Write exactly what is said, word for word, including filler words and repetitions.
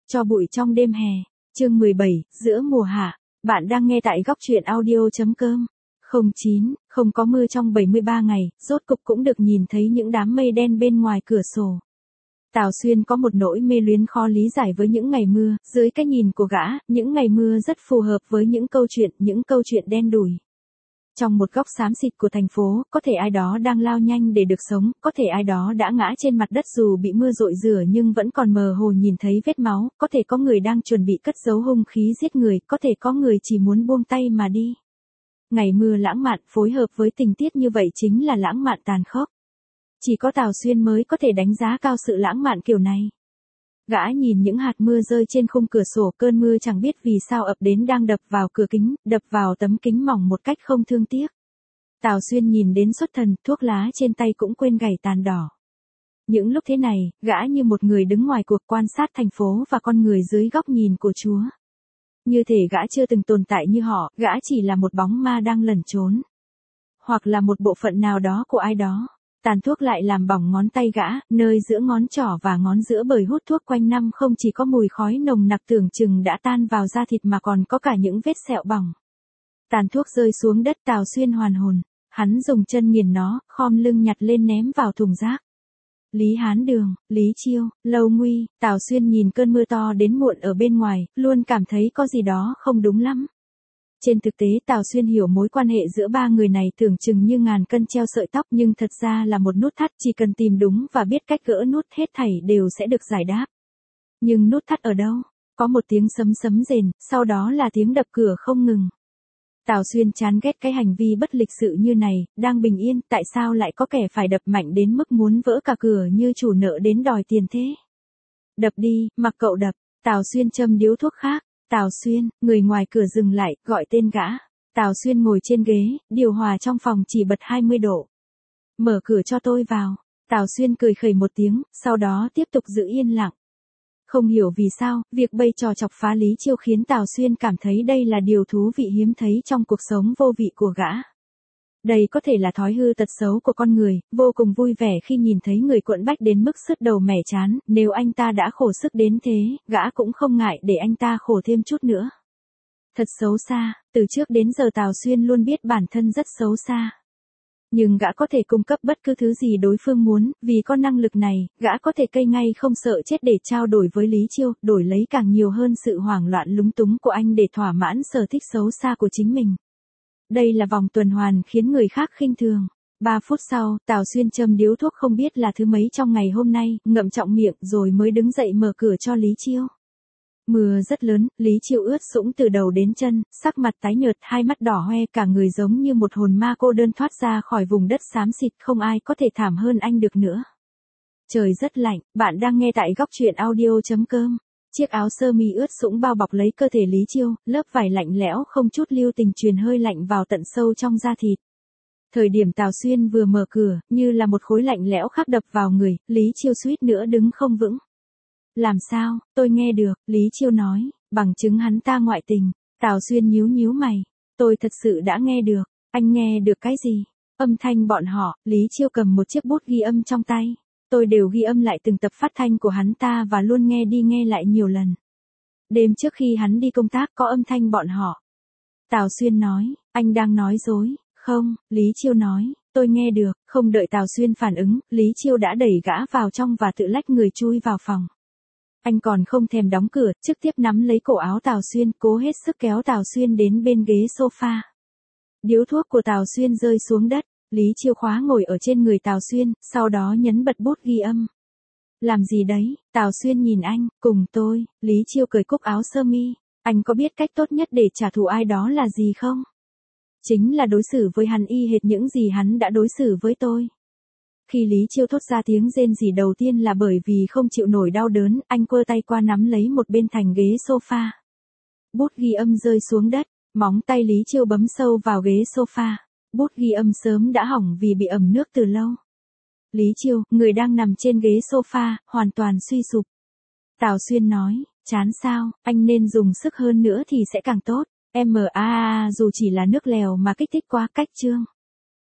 Cho bụi trong đêm hè, chương mười bảy, giữa mùa hạ. Bạn đang nghe tại góc truyện audio.com. không chín, không có mưa trong bảy mươi ba ngày, rốt cục cũng được nhìn thấy những đám mây đen bên ngoài cửa sổ. Tào Xuyên có một nỗi mê luyến khó lý giải với những ngày mưa, dưới cái nhìn của gã, những ngày mưa rất phù hợp với những câu chuyện, những câu chuyện đen đủi. Trong một góc xám xịt của thành phố, có thể ai đó đang lao nhanh để được sống, có thể ai đó đã ngã trên mặt đất dù bị mưa dội rửa nhưng vẫn còn mờ hồ nhìn thấy vết máu, có thể có người đang chuẩn bị cất giấu hung khí giết người, có thể có người chỉ muốn buông tay mà đi. Ngày mưa lãng mạn phối hợp với tình tiết như vậy chính là lãng mạn tàn khốc. Chỉ có Tào Xuyên mới có thể đánh giá cao sự lãng mạn kiểu này. Gã nhìn những hạt mưa rơi trên khung cửa sổ, cơn mưa chẳng biết vì sao ập đến đang đập vào cửa kính, đập vào tấm kính mỏng một cách không thương tiếc. Tào Xuyên nhìn đến xuất thần, thuốc lá trên tay cũng quên gảy tàn đỏ. Những lúc thế này, gã như một người đứng ngoài cuộc quan sát thành phố và con người dưới góc nhìn của Chúa. Như thể gã chưa từng tồn tại như họ, gã chỉ là một bóng ma đang lẩn trốn. Hoặc là một bộ phận nào đó của ai đó. Tàn thuốc lại làm bỏng ngón tay gã, nơi giữa ngón trỏ và ngón giữa bởi hút thuốc quanh năm không chỉ có mùi khói nồng nặc tưởng chừng đã tan vào da thịt mà còn có cả những vết sẹo bỏng. Tàn thuốc rơi xuống đất, Tào Xuyên hoàn hồn. Hắn dùng chân nghiền nó, khom lưng nhặt lên ném vào thùng rác. Lý Hán Đường, Lý Chiêu, Lâu Nguy, Tào Xuyên nhìn cơn mưa to đến muộn ở bên ngoài, luôn cảm thấy có gì đó không đúng lắm. Trên thực tế Tào Xuyên hiểu mối quan hệ giữa ba người này tưởng chừng như ngàn cân treo sợi tóc nhưng thật ra là một nút thắt, chỉ cần tìm đúng và biết cách gỡ nút hết thảy đều sẽ được giải đáp. Nhưng nút thắt ở đâu? Có một tiếng sấm sấm rền, sau đó là tiếng đập cửa không ngừng. Tào Xuyên chán ghét cái hành vi bất lịch sự như này, đang bình yên, tại sao lại có kẻ phải đập mạnh đến mức muốn vỡ cả cửa như chủ nợ đến đòi tiền thế? Đập đi, mặc cậu đập. Tào Xuyên châm điếu thuốc khác. Tào Xuyên, người ngoài cửa dừng lại, gọi tên gã. Tào Xuyên ngồi trên ghế, điều hòa trong phòng chỉ bật hai mươi độ. Mở cửa cho tôi vào. Tào Xuyên cười khẩy một tiếng, sau đó tiếp tục giữ yên lặng. Không hiểu vì sao, việc bày trò chọc phá Lý Chiêu khiến Tào Xuyên cảm thấy đây là điều thú vị hiếm thấy trong cuộc sống vô vị của gã. Đây có thể là thói hư tật xấu của con người, vô cùng vui vẻ khi nhìn thấy người quẫn bách đến mức sứt đầu mẻ chán, nếu anh ta đã khổ sức đến thế, gã cũng không ngại để anh ta khổ thêm chút nữa. Thật xấu xa, từ trước đến giờ Tào Xuyên luôn biết bản thân rất xấu xa. Nhưng gã có thể cung cấp bất cứ thứ gì đối phương muốn, vì có năng lực này, gã có thể cây ngay không sợ chết để trao đổi với Lý Chiêu, đổi lấy càng nhiều hơn sự hoảng loạn lúng túng của anh để thỏa mãn sở thích xấu xa của chính mình. Đây là vòng tuần hoàn khiến người khác khinh thường. Ba phút sau, Tào Xuyên châm điếu thuốc không biết là thứ mấy trong ngày hôm nay, ngậm trọng miệng rồi mới đứng dậy mở cửa cho Lý Chiêu. Mưa rất lớn, Lý Chiêu ướt sũng từ đầu đến chân, sắc mặt tái nhợt, hai mắt đỏ hoe, cả người giống như một hồn ma cô đơn thoát ra khỏi vùng đất xám xịt, không ai có thể thảm hơn anh được nữa. Trời rất lạnh, bạn đang nghe tại góc truyện audio.com. Chiếc áo sơ mi ướt sũng bao bọc lấy cơ thể Lý Chiêu, lớp vải lạnh lẽo không chút lưu tình truyền hơi lạnh vào tận sâu trong da thịt. Thời điểm Tào Xuyên vừa mở cửa, như là một khối lạnh lẽo khác đập vào người, Lý Chiêu suýt nữa đứng không vững. Làm sao, tôi nghe được, Lý Chiêu nói, bằng chứng hắn ta ngoại tình. Tào Xuyên nhíu nhíu mày, tôi thật sự đã nghe được, anh nghe được cái gì? Âm thanh bọn họ, Lý Chiêu cầm một chiếc bút ghi âm trong tay. Tôi đều ghi âm lại từng tập phát thanh của hắn ta và luôn nghe đi nghe lại nhiều lần. Đêm trước khi hắn đi công tác có âm thanh bọn họ. Tào Xuyên nói, anh đang nói dối, không, Lý Chiêu nói, tôi nghe được, không đợi Tào Xuyên phản ứng, Lý Chiêu đã đẩy gã vào trong và tự lách người chui vào phòng. Anh còn không thèm đóng cửa, trực tiếp nắm lấy cổ áo Tào Xuyên, cố hết sức kéo Tào Xuyên đến bên ghế sofa. Điếu thuốc của Tào Xuyên rơi xuống đất. Lý Chiêu khóa ngồi ở trên người Tào Xuyên, sau đó nhấn bật bút ghi âm. Làm gì đấy? Tào Xuyên nhìn anh, cùng tôi. Lý Chiêu cởi cúc áo sơ mi. Anh có biết cách tốt nhất để trả thù ai đó là gì không? Chính là đối xử với hắn y hệt những gì hắn đã đối xử với tôi. Khi Lý Chiêu thốt ra tiếng rên rỉ đầu tiên là bởi vì không chịu nổi đau đớn, anh quơ tay qua nắm lấy một bên thành ghế sofa. Bút ghi âm rơi xuống đất, móng tay Lý Chiêu bấm sâu vào ghế sofa. Bút ghi âm sớm đã hỏng vì bị ẩm nước từ lâu. Lý Chiêu, người đang nằm trên ghế sofa, hoàn toàn suy sụp. Tào Xuyên nói, chán sao, anh nên dùng sức hơn nữa thì sẽ càng tốt. M A A dù chỉ là nước lèo mà kích thích quá cách chương.